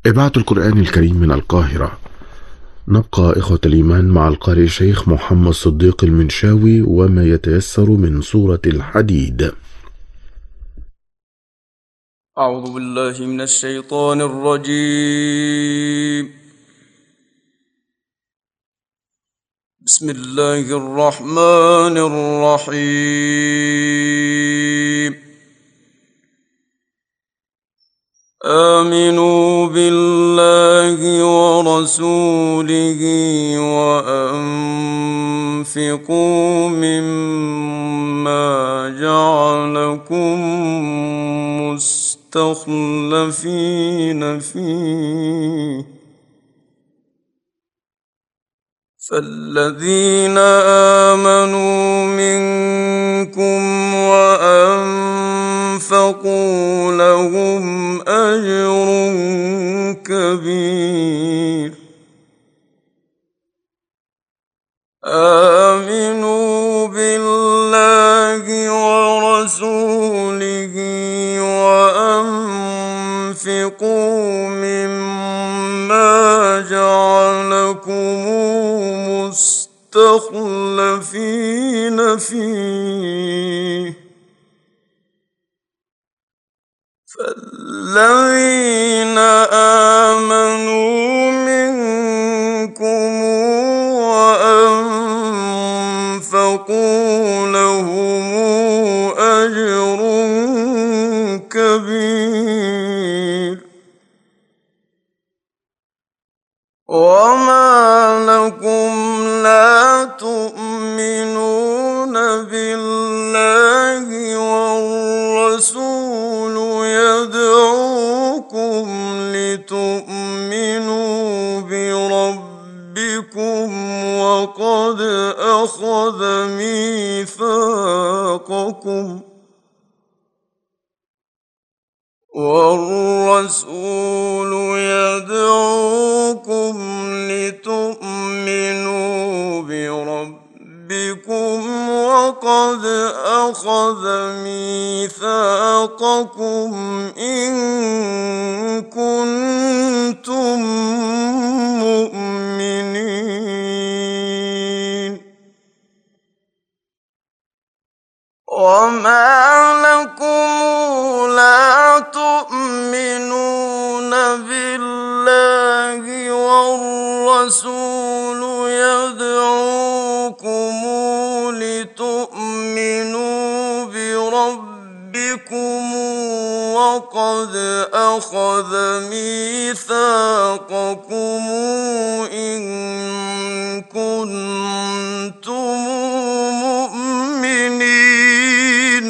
إذاعة القرآن الكريم من القاهرة. نبقى إخوة الإيمان مع القارئ الشيخ محمد صديق المنشاوي وما يتيسر من سورة الحديد. أعوذ بالله من الشيطان الرجيم. بسم الله الرحمن الرحيم. آمنوا بالله ورسوله وأنفقوا مما جعلكم مستخلفين فيه، فالذين آمنوا منكم وأنفقوا لهم أجر كبير. آمنوا بالله ورسوله وأنفقوا مما جعلكم مستخلفين فيه، فالذين آمنوا منكم وأنفقوا لهم أجر كبير. وما لكم لا تؤمنون بالله والرسول يدعوكم لتؤمنوا بربكم وقد أخذ ميثاقكم، والرسول يدعوكم لتؤمنوا بربكم وقد أخذ ميثاقكم إن كنتم مؤمنين. وما لكم لا تؤمنون بالله والرسول يدعوكم لتؤمنوا بربكم وقد أخذ ميثاقكم إن كنتم مؤمنين.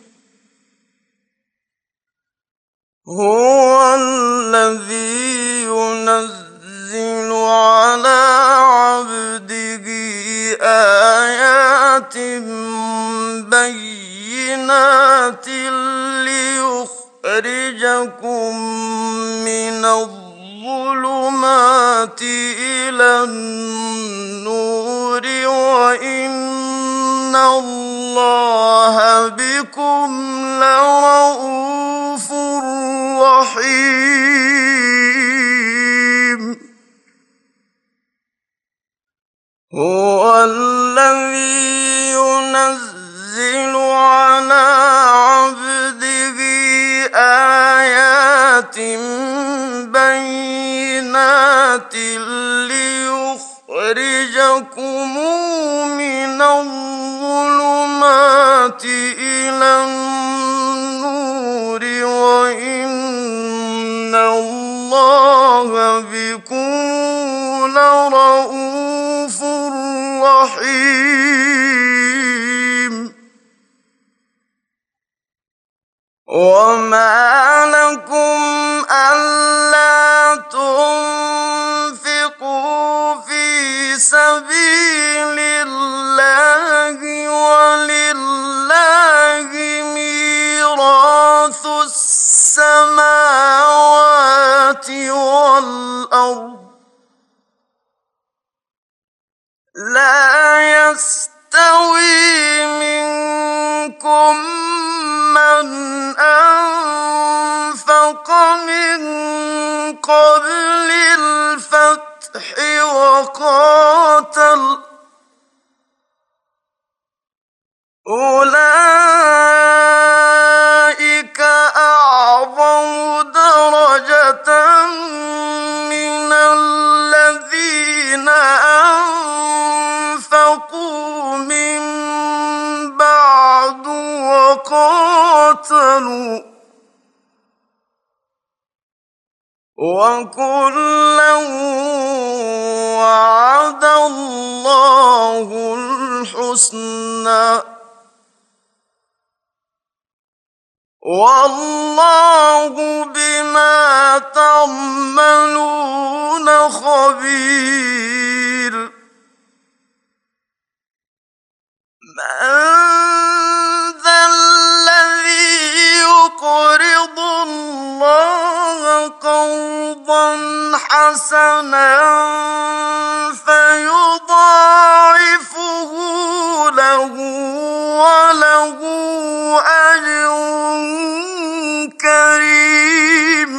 هو الذي ينزل على عبده آيات بينات ليخرجكم من الظلمات إلى النور وإن الله بكم لرءوف رحيم. هو الذي ينزل على عبده آيات بينات ليخرجكم من الظلمات إلى النور وإن الله بكم لرءوف رحيم. وما لكم ألا تنفقوا في سبيل الله ولله ميراث السماوات والأرض، لا يستوي منكم من أنفق من قبل قبل الفتح وقاتل أولئك أعظم درجة من الذين أنفقوا من بعد وقاتلوا وكلا وعد الله الحسنى والله بما تعملون خبير من ذا الذي يقرض الله قرضا حسنا فيضاعفه له وله أجر كريم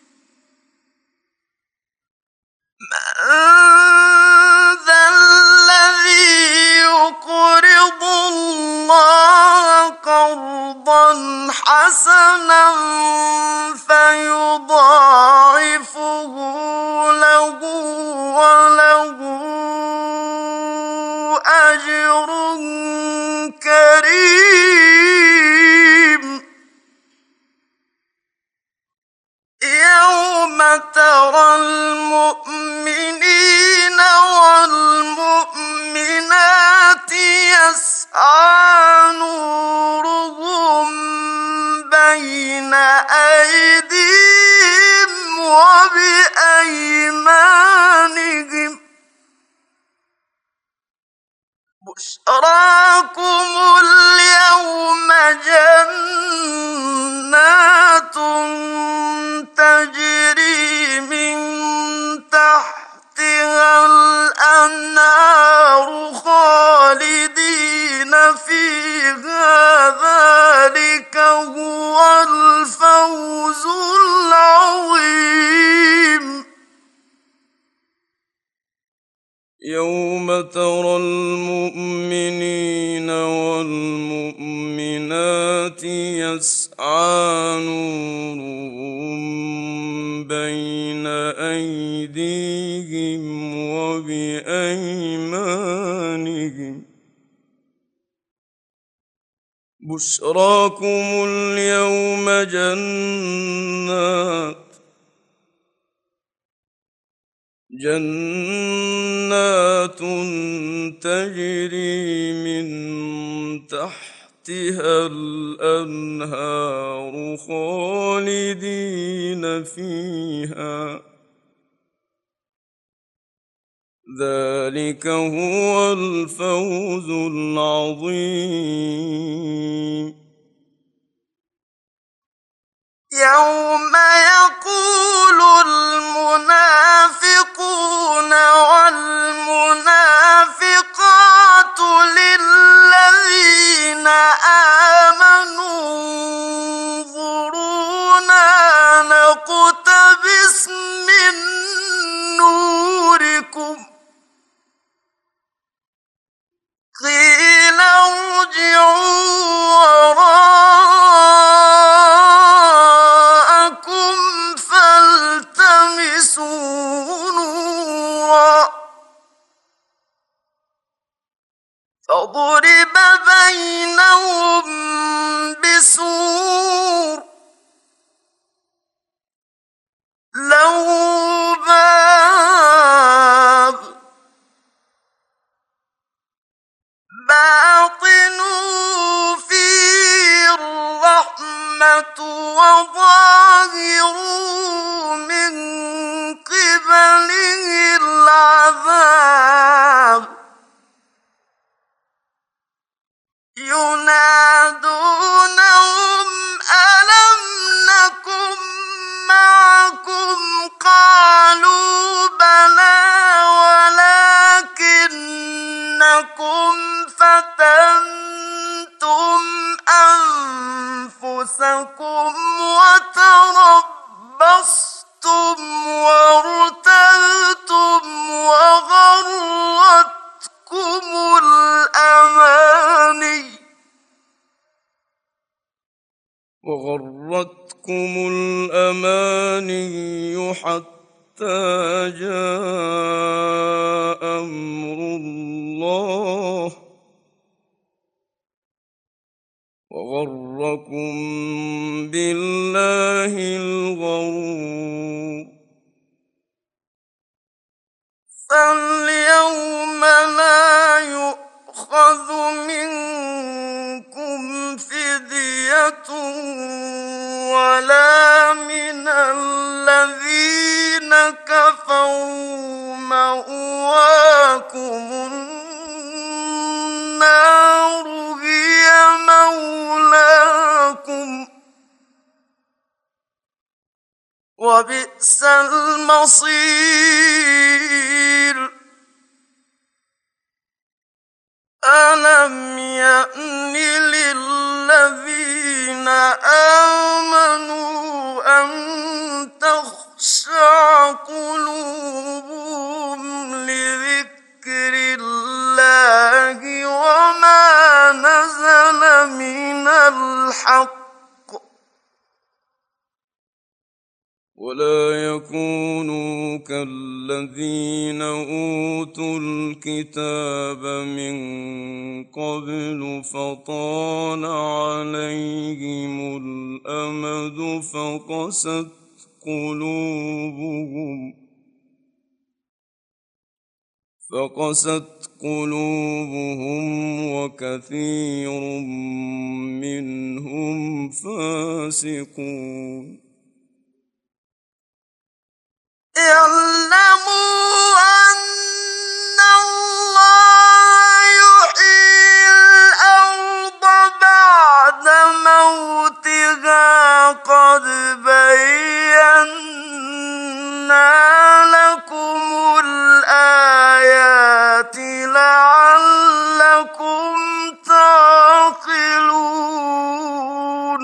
من ذا الذي يقرض الله قرضا حسنا فيضاعفه له وله أجر كريم يوم ترى المؤمنين والمؤمنات يسعى نورهم بين أيديهم وبأيمانهم بشراكم اليوم جنات تجري من تحتها الأنهار خالدين فيها ذلك هو الفوز العظيم يوم ترى المؤمنين والمؤمنات يسعى نورهم بين أيديهم وبأيمانهم بشراكم اليوم جنات تجري من تحتها الأنهار خالدين فيها ذلك هو الفوز العظيم يوم يقول المنافقون والمنافقات للذين آمنوا انظرونا نقتبس من نوركم قيل ارجعوا وراءكم فالتمسوا نورا فضرب بينهم بسور له باب باطنوا فيه الرحمة وظاهروا من قبله العذاب ينادونهم ألم نكن معكم قالوا بلى ولكنكم فتنتم أنفسكم وتربصتم حتى جاء أمر الله وغركم بالله الغرور فاليوم لا يؤخذ منكم فدية ولا من الذين كفروا مأواكم النار هي مولاكم وبئس المصير ألم يأن للذين آمنوا أن تخشع قلوبهم لذكر الله وما نزل من الحق ولا يكونوا كالذين أوتوا الكتاب من قبل فطال عليهم الأمد فقست قلوبهم وكثير منهم فاسقون اعلموا أن الله يحيي الأرض بعد موتها قد بينا لكم الآيات لعلكم تعقلون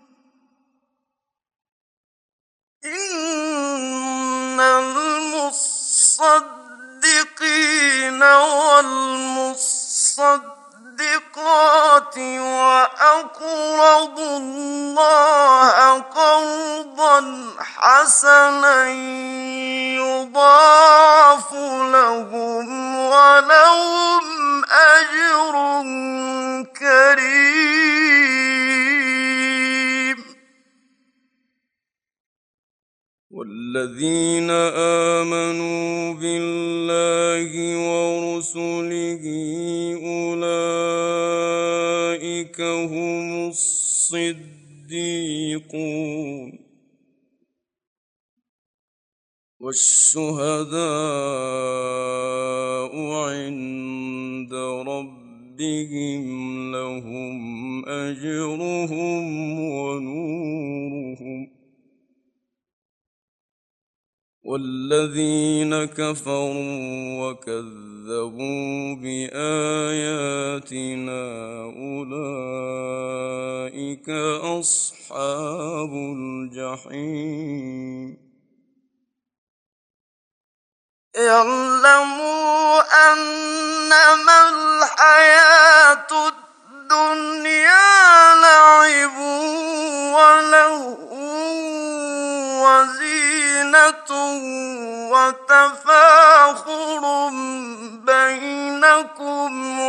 إن المصدقين والمصدقات وأقرضوا الله قرضا حسنا يضاعف لهم ولهم أجر كريم والذين آمنوا بالله ورسله أولئك هم الصديقون والشهداء عند ربهم لهم أجرهم ونورهم والذين كفروا وكذبوا بآياتنا أولئك أصحاب الجحيم اعلموا أنما الحياة الدنيا لعب ولهو وزينة وتفاخر بينكم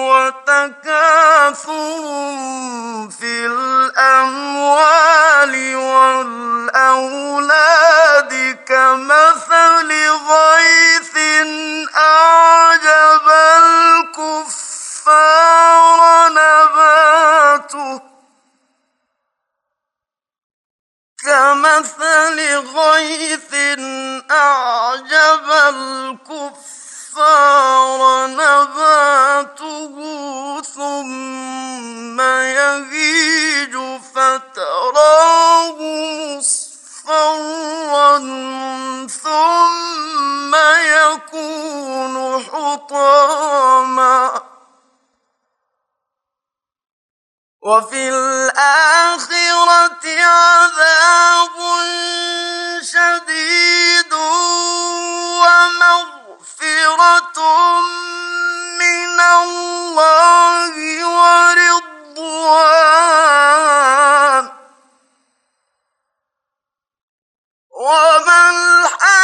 وتكاثر في الأموال والأولاد كمثل غيث أعجب الكفار نباته ثم يهيج فتراه مصفرا ثم يكون حطاما وفي الآخرة عذاب شديد ومغفرة من الله ورضوان وما الحياة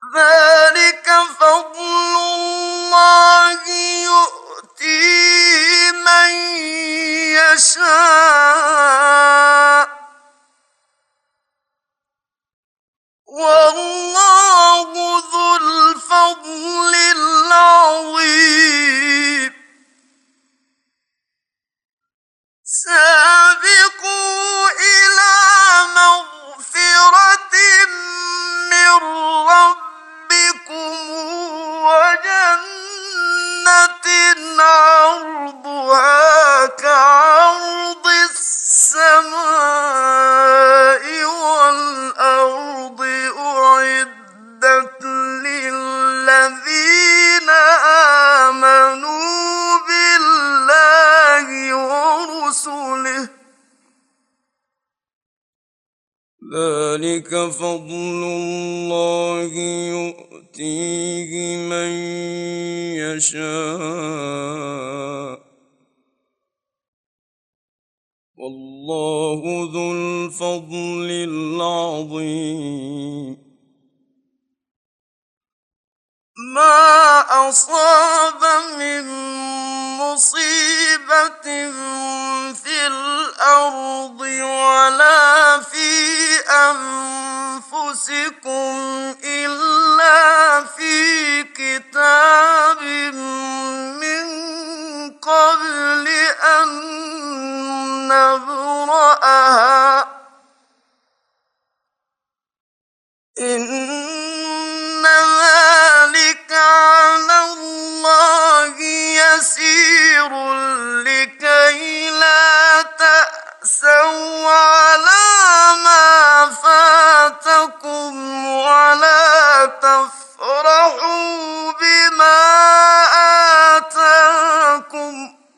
ذلك فضل الله يؤتيه من يشاء والله ذو الفضل العظيم سابقوا إلى مغفرة من ربكم وجنة عرضها كعرض السماء والأرض أعدت للذين آمنوا بالله ورسله ذلك فضل الله يؤتيه من يشاء والله ذو الفضل العظيم ما أصاب من مصيبة في الأرض ولا في أنفسكم إلا في كتاب من قبل أن نبرأها إن ذلك على الله يسير لكي لا تأسوا على ما فاتكم ولا تفرحوا بما آتاكم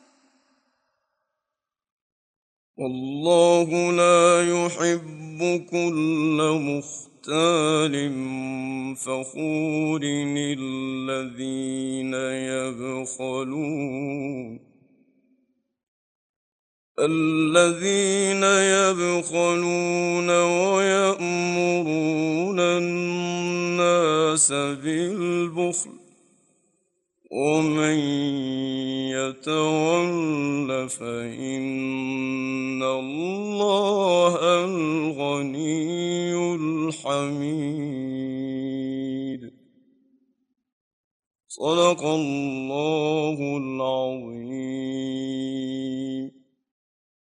والله لا يحب كل مختال فخور الذين يبخلون ويأمرون الناس بالبخل ومن يتول فإن الله الغني الحميد صدق الله العظيم.